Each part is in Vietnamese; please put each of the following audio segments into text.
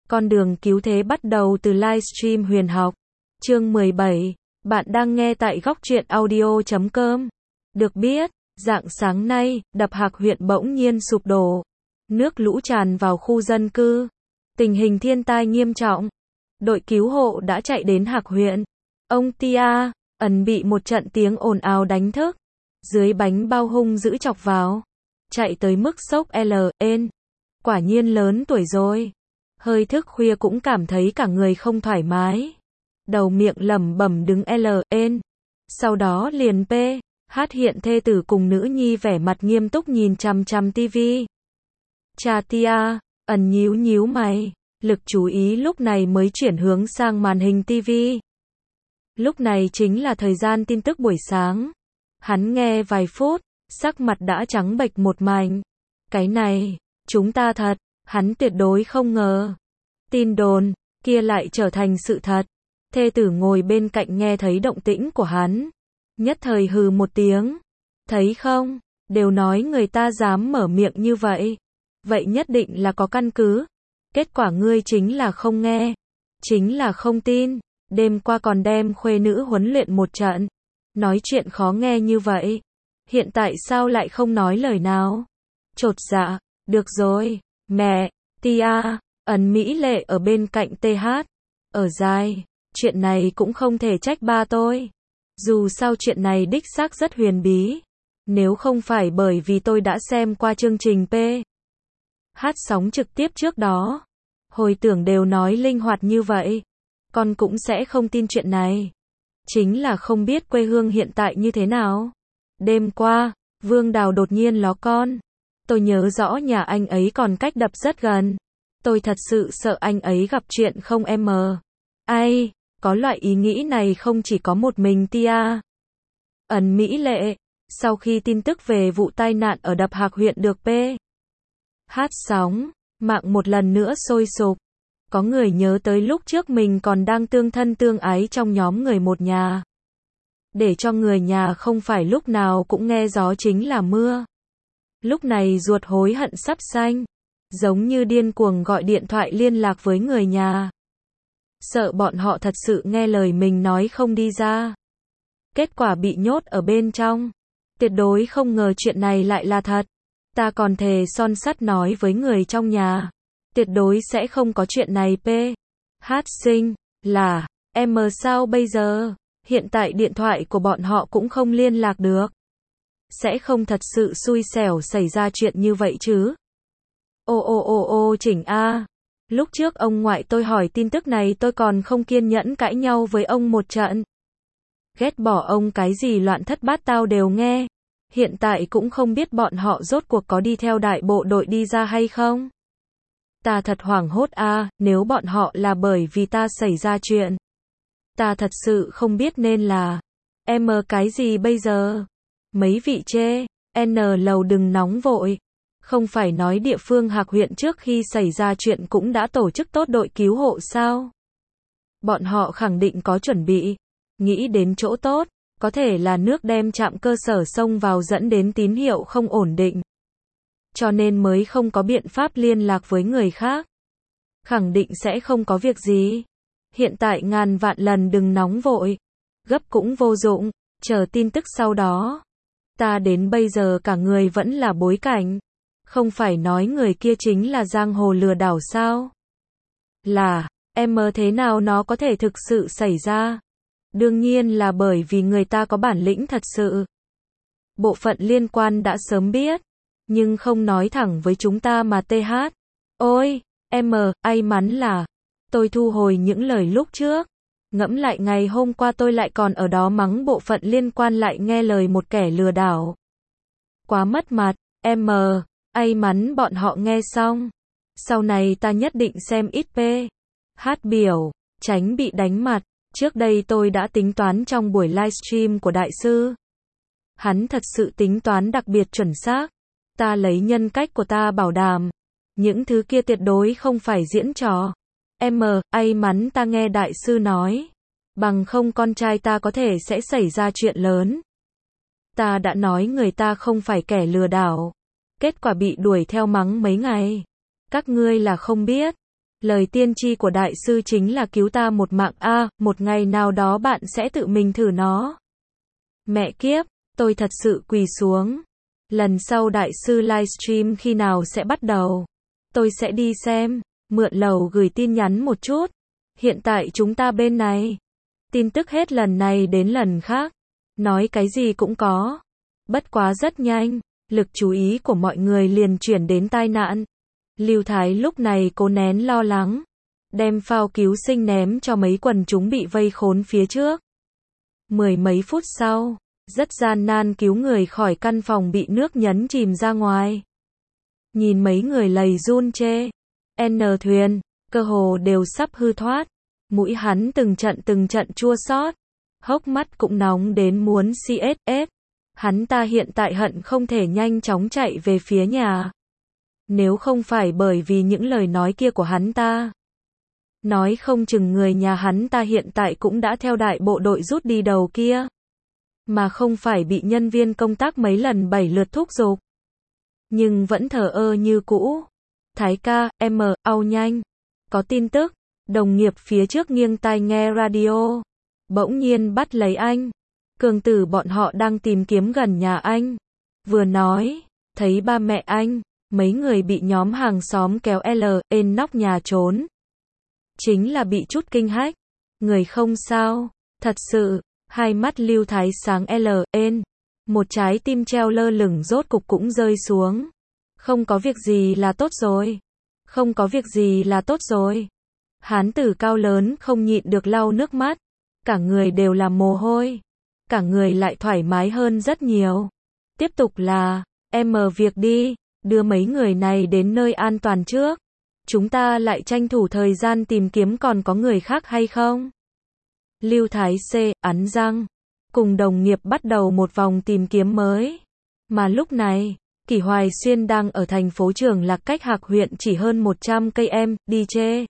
Con đường cứu thế bắt đầu từ livestream huyền học. Chương 17. Bạn đang nghe tại góc truyện audio.com. Được biết, rạng sáng nay, đập Hạc huyện bỗng nhiên sụp đổ. Nước lũ tràn vào khu dân cư. Tình hình thiên tai nghiêm trọng. Đội cứu hộ đã chạy đến Hạc huyện. Ông Tia ẩn bị một trận tiếng ồn ào đánh thức. Dưới bánh bao hung dữ chọc vào. Chạy tới mức sốc LN. Quả nhiên lớn tuổi rồi. Hơi thức khuya cũng cảm thấy cả người không thoải mái. Đầu miệng lẩm bẩm đứng LN. Sau đó liền P. Hát hiện thê tử cùng nữ nhi vẻ mặt nghiêm túc nhìn chằm chằm tivi. Cha Tia ẩn nhíu nhíu mày. Lực chú ý lúc này mới chuyển hướng sang màn hình tivi. Lúc này chính là thời gian tin tức buổi sáng. Hắn nghe vài phút, sắc mặt đã trắng bệch một mảnh. Cái này, chúng ta thật, hắn tuyệt đối không ngờ. Tin đồn kia lại trở thành sự thật. Thê tử ngồi bên cạnh nghe thấy động tĩnh của hắn, nhất thời hừ một tiếng. Thấy không, đều nói người ta dám mở miệng như vậy. Vậy nhất định là có căn cứ. Kết quả ngươi chính là không nghe, chính là không tin. Đêm qua còn đem khuê nữ huấn luyện một trận. Nói chuyện khó nghe như vậy. Hiện tại sao lại không nói lời nào? Chột dạ, được rồi, mẹ, Tia, ẩn mỹ lệ ở bên cạnh TH. Ở dài, chuyện này cũng không thể trách ba tôi. Dù sao chuyện này đích xác rất huyền bí. Nếu không phải bởi vì tôi đã xem qua chương trình P. Hát sóng trực tiếp trước đó. Hồi tưởng đều nói linh hoạt như vậy. Con cũng sẽ không tin chuyện này. Chính là không biết quê hương hiện tại như thế nào. Đêm qua, Vương Đào đột nhiên ló con. Tôi nhớ rõ nhà anh ấy còn cách đập rất gần. Tôi thật sự sợ anh ấy gặp chuyện không em. Ai, có loại ý nghĩ này không chỉ có một mình Tia. Ẩn mỹ lệ, sau khi tin tức về vụ tai nạn ở đập Hạc huyện được P. Hát sóng, mạng một lần nữa sôi sục. Có người nhớ tới lúc trước mình còn đang tương thân tương ái trong nhóm người một nhà. Để cho người nhà không phải lúc nào cũng nghe gió chính là mưa. Lúc này ruột hối hận sắp xanh. Giống như điên cuồng gọi điện thoại liên lạc với người nhà. Sợ bọn họ thật sự nghe lời mình nói không đi ra. Kết quả bị nhốt ở bên trong. Tuyệt đối không ngờ chuyện này lại là thật. Ta còn thề son sắt nói với người trong nhà. Tuyệt đối sẽ không có chuyện này P. Hát sinh, là, em sao bây giờ? Hiện tại điện thoại của bọn họ cũng không liên lạc được. Sẽ không thật sự xui xẻo xảy ra chuyện như vậy chứ? Ô Chỉnh A. Lúc trước ông ngoại tôi hỏi tin tức này tôi còn không kiên nhẫn cãi nhau với ông một trận. Ghét bỏ ông cái gì loạn thất bát tao đều nghe. Hiện tại cũng không biết bọn họ rốt cuộc có đi theo đại bộ đội đi ra hay không. Ta thật hoảng hốt a, nếu bọn họ là bởi vì ta xảy ra chuyện. Ta thật sự không biết nên là. Em cái gì bây giờ? Mấy vị chê, N lầu đừng nóng vội. Không phải nói địa phương Hạc huyện trước khi xảy ra chuyện cũng đã tổ chức tốt đội cứu hộ sao? Bọn họ khẳng định có chuẩn bị. Nghĩ đến chỗ tốt, có thể là nước đem trạm cơ sở xông vào dẫn đến tín hiệu không ổn định. Cho nên mới không có biện pháp liên lạc với người khác. Khẳng định sẽ không có việc gì. Hiện tại ngàn vạn lần đừng nóng vội. Gấp cũng vô dụng, chờ tin tức sau đó. Ta đến bây giờ cả người vẫn là bối cảnh. Không phải nói người kia chính là giang hồ lừa đảo sao? Là, em thế nào nó có thể thực sự xảy ra? Đương nhiên là bởi vì người ta có bản lĩnh thật sự. Bộ phận liên quan đã sớm biết. Nhưng không nói thẳng với chúng ta mà TH. Ôi, em, may mắn là tôi thu hồi những lời lúc trước. Ngẫm lại ngày hôm qua tôi lại còn ở đó mắng bộ phận liên quan lại nghe lời một kẻ lừa đảo. Quá mất mặt, em, may mắn bọn họ nghe xong. Sau này ta nhất định xem ít P. Hát biểu, tránh bị đánh mặt. Trước đây tôi đã tính toán trong buổi livestream của đại sư. Hắn thật sự tính toán đặc biệt chuẩn xác. Ta lấy nhân cách của ta bảo đảm. Những thứ kia tuyệt đối không phải diễn trò. Em, may mắn ta nghe đại sư nói. Bằng không con trai ta có thể sẽ xảy ra chuyện lớn. Ta đã nói người ta không phải kẻ lừa đảo. Kết quả bị đuổi theo mắng mấy ngày. Các ngươi là không biết. Lời tiên tri của đại sư chính là cứu ta một mạng a, một ngày nào đó bạn sẽ tự mình thử nó. Mẹ kiếp, tôi thật sự quỳ xuống. Lần sau đại sư livestream khi nào sẽ bắt đầu? Tôi sẽ đi xem, mượn lầu gửi tin nhắn một chút. Hiện tại chúng ta bên này. Tin tức hết lần này đến lần khác. Nói cái gì cũng có. Bất quá rất nhanh, lực chú ý của mọi người liền chuyển đến tai nạn. Lưu Thái lúc này cố nén lo lắng, đem phao cứu sinh ném cho mấy quần chúng bị vây khốn phía trước. Mười mấy phút sau, rất gian nan cứu người khỏi căn phòng bị nước nhấn chìm ra ngoài. Nhìn mấy người lầy run chê, thuyền, cơ hồ đều sắp hư thoát. Mũi hắn từng trận chua xót, hốc mắt cũng nóng đến muốn CSS. Hắn ta hiện tại hận không thể nhanh chóng chạy về phía nhà. Nếu không phải bởi vì những lời nói kia của hắn ta, nói không chừng người nhà hắn ta hiện tại cũng đã theo đại bộ đội rút đi đầu kia, mà không phải bị nhân viên công tác mấy lần 7 lượt thúc giục. Nhưng vẫn thờ ơ như cũ. Thái ca, ao nhanh. Có tin tức, đồng nghiệp phía trước nghiêng tai nghe radio. Bỗng nhiên bắt lấy anh. Cường tử bọn họ đang tìm kiếm gần nhà anh. Vừa nói, thấy ba mẹ anh, mấy người bị nhóm hàng xóm kéo lên nóc nhà trốn. Chính là bị chút kinh hách. Người không sao, thật sự, hai mắt Lưu Thái sáng lên. Một trái tim treo lơ lửng rốt cục cũng rơi xuống. Không có việc gì là tốt rồi. Không có việc gì là tốt rồi. Hán tử cao lớn không nhịn được lau nước mắt. Cả người đều là mồ hôi. Cả người lại thoải mái hơn rất nhiều. Tiếp tục là, việc đi, đưa mấy người này đến nơi an toàn trước. Chúng ta lại tranh thủ thời gian tìm kiếm còn có người khác hay không. Lưu Thái C. ắn răng, cùng đồng nghiệp bắt đầu một vòng tìm kiếm mới. Mà lúc này, Kỷ Hoài Xuyên đang ở thành phố Trường Lạc cách Hạc huyện chỉ hơn 100 cây đi chê.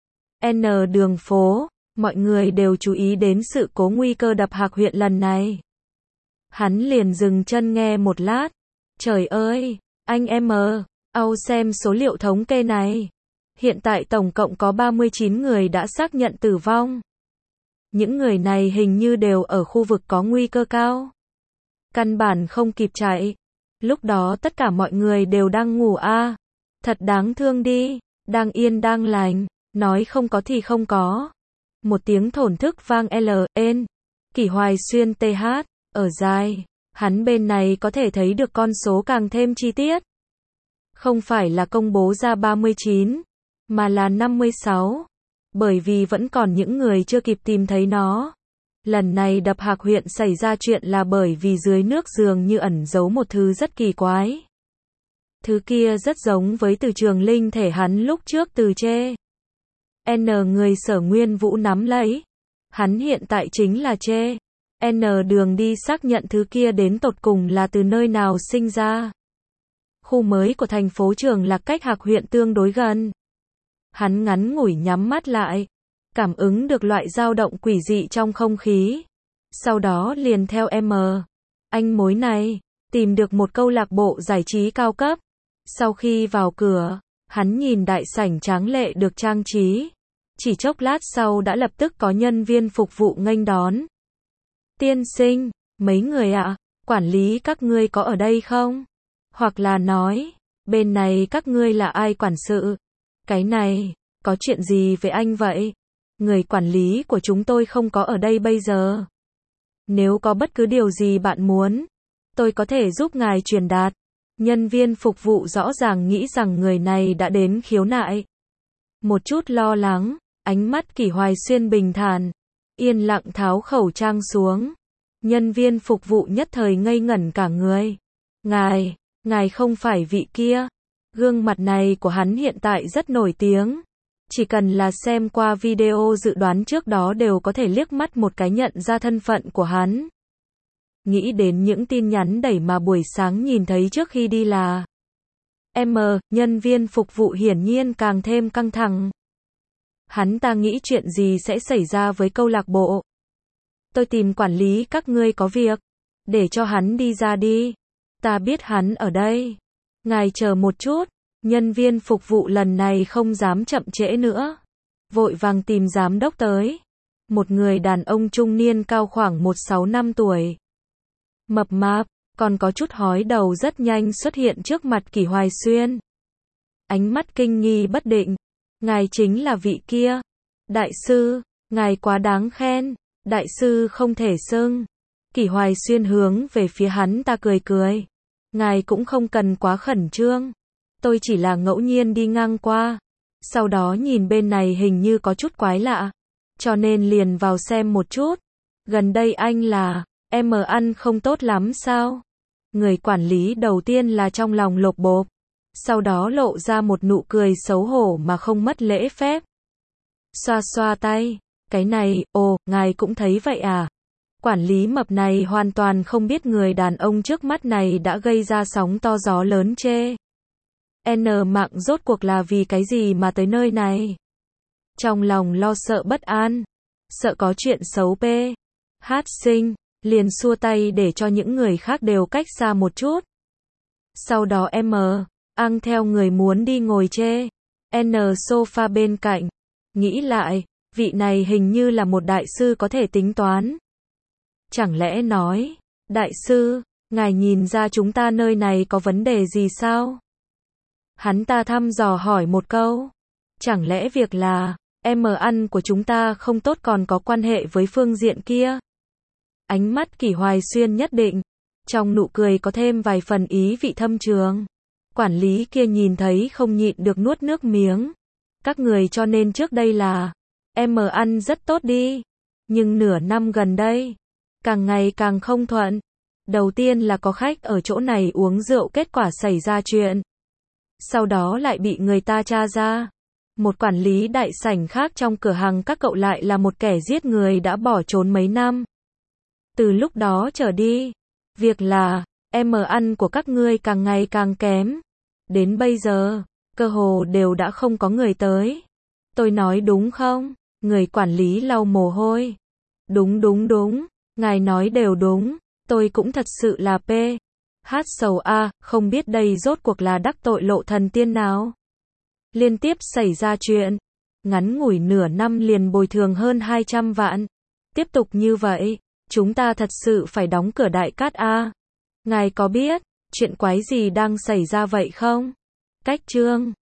Đường phố, mọi người đều chú ý đến sự cố nguy cơ đập Hạc huyện lần này. Hắn liền dừng chân nghe một lát. Trời ơi, anh xem số liệu thống kê này. Hiện tại tổng cộng có 39 người đã xác nhận tử vong. Những người này hình như đều ở khu vực có nguy cơ cao. Căn bản không kịp chạy. Lúc đó tất cả mọi người đều đang ngủ Thật đáng thương đi, đang yên đang lành, nói không có thì không có. Một tiếng thổn thức vang lên. Kỷ Hoài Xuyên ở dài, hắn bên này có thể thấy được con số càng thêm chi tiết. Không phải là công bố ra 39, mà là 56. Bởi vì vẫn còn những người chưa kịp tìm thấy nó. Lần này đập Hạc huyện xảy ra chuyện là bởi vì dưới nước dường như ẩn giấu một thứ rất kỳ quái. Thứ kia rất giống với từ trường linh thể hắn lúc trước từ chê. Người Sở Nguyên Vũ nắm lấy. Hắn hiện tại chính là chê. Đường đi xác nhận thứ kia đến tột cùng là từ nơi nào sinh ra. Khu mới của thành phố Trường Lạc cách Hạc huyện tương đối gần. Hắn ngắn ngủi nhắm mắt lại, cảm ứng được loại dao động quỷ dị trong không khí. Sau đó liền theo anh mối này, tìm được một câu lạc bộ giải trí cao cấp. Sau khi vào cửa, hắn nhìn đại sảnh tráng lệ được trang trí. Chỉ chốc lát sau đã lập tức có nhân viên phục vụ nghênh đón. Tiên sinh, mấy người ạ, quản lý các ngươi có ở đây không? Hoặc là nói, bên này các ngươi là ai quản sự? Cái này, có chuyện gì với anh vậy? Người quản lý của chúng tôi không có ở đây bây giờ. Nếu có bất cứ điều gì bạn muốn, tôi có thể giúp ngài truyền đạt. Nhân viên phục vụ rõ ràng nghĩ rằng người này đã đến khiếu nại. Một chút lo lắng, ánh mắt Kỷ Hoài Xuyên bình thản, yên lặng tháo khẩu trang xuống. Nhân viên phục vụ nhất thời ngây ngẩn cả người. Ngài không phải vị kia. Gương mặt này của hắn hiện tại rất nổi tiếng. Chỉ cần là xem qua video dự đoán trước đó đều có thể liếc mắt một cái nhận ra thân phận của hắn. Nghĩ đến những tin nhắn đẩy mà buổi sáng nhìn thấy trước khi đi là nhân viên phục vụ hiển nhiên càng thêm căng thẳng. Hắn ta nghĩ chuyện gì sẽ xảy ra với câu lạc bộ. Tôi tìm quản lý các ngươi có việc. Để cho hắn đi ra đi. Ta biết hắn ở đây. Ngài chờ một chút. Nhân viên phục vụ lần này không dám chậm trễ nữa. Vội vàng tìm giám đốc tới. Một người đàn ông trung niên cao khoảng 165 tuổi. Mập mạp, còn có chút hói đầu rất nhanh xuất hiện trước mặt Kỷ Hoài Xuyên. Ánh mắt kinh nghi bất định. Ngài chính là vị kia. Đại sư, ngài quá đáng khen. Đại sư không thể xưng. Kỷ Hoài Xuyên hướng về phía hắn ta cười cười. Ngài cũng không cần quá khẩn trương. Tôi chỉ là ngẫu nhiên đi ngang qua. Sau đó nhìn bên này hình như có chút quái lạ. Cho nên liền vào xem một chút. Gần đây anh là, em ăn không tốt lắm sao? Người quản lý đầu tiên là trong lòng lộp bộp. Sau đó lộ ra một nụ cười xấu hổ mà không mất lễ phép. Xoa xoa tay. Cái này, ồ, ngài cũng thấy vậy à? Quản lý mập này hoàn toàn không biết người đàn ông trước mắt này đã gây ra sóng to gió lớn chê. N mạng rốt cuộc là vì cái gì mà tới nơi này? Trong lòng lo sợ bất an. Sợ có chuyện xấu p. Hát sinh, liền xua tay để cho những người khác đều cách xa một chút. Sau đó ăn theo người muốn đi ngồi chê. N sofa bên cạnh. Nghĩ lại, vị này hình như là một đại sư có thể tính toán. Chẳng lẽ nói, đại sư, ngài nhìn ra chúng ta nơi này có vấn đề gì sao? Hắn ta thăm dò hỏi một câu. Chẳng lẽ việc là, ăn của chúng ta không tốt còn có quan hệ với phương diện kia? Ánh mắt Kỷ Hoài Xuyên nhất định. Trong nụ cười có thêm vài phần ý vị thâm trường. Quản lý kia nhìn thấy không nhịn được nuốt nước miếng. Các người cho nên trước đây là, ăn rất tốt đi. Nhưng nửa năm gần đây, càng ngày càng không thuận. Đầu tiên là có khách ở chỗ này uống rượu kết quả xảy ra chuyện. Sau đó lại bị người ta tra ra. Một quản lý đại sảnh khác trong cửa hàng các cậu lại là một kẻ giết người đã bỏ trốn mấy năm. Từ lúc đó trở đi, việc là, ăn của các ngươi càng ngày càng kém. Đến bây giờ, cơ hồ đều đã không có người tới. Tôi nói đúng không? Người quản lý lau mồ hôi. Đúng, ngài nói đều đúng. Tôi cũng thật sự là hát sầu a, không biết đây rốt cuộc là đắc tội lộ thần tiên nào. Liên tiếp xảy ra chuyện. Ngắn ngủi nửa năm liền bồi thường hơn 200 vạn. Tiếp tục như vậy, chúng ta thật sự phải đóng cửa Đại Cát a. Ngài có biết, chuyện quái gì đang xảy ra vậy không? Cách chương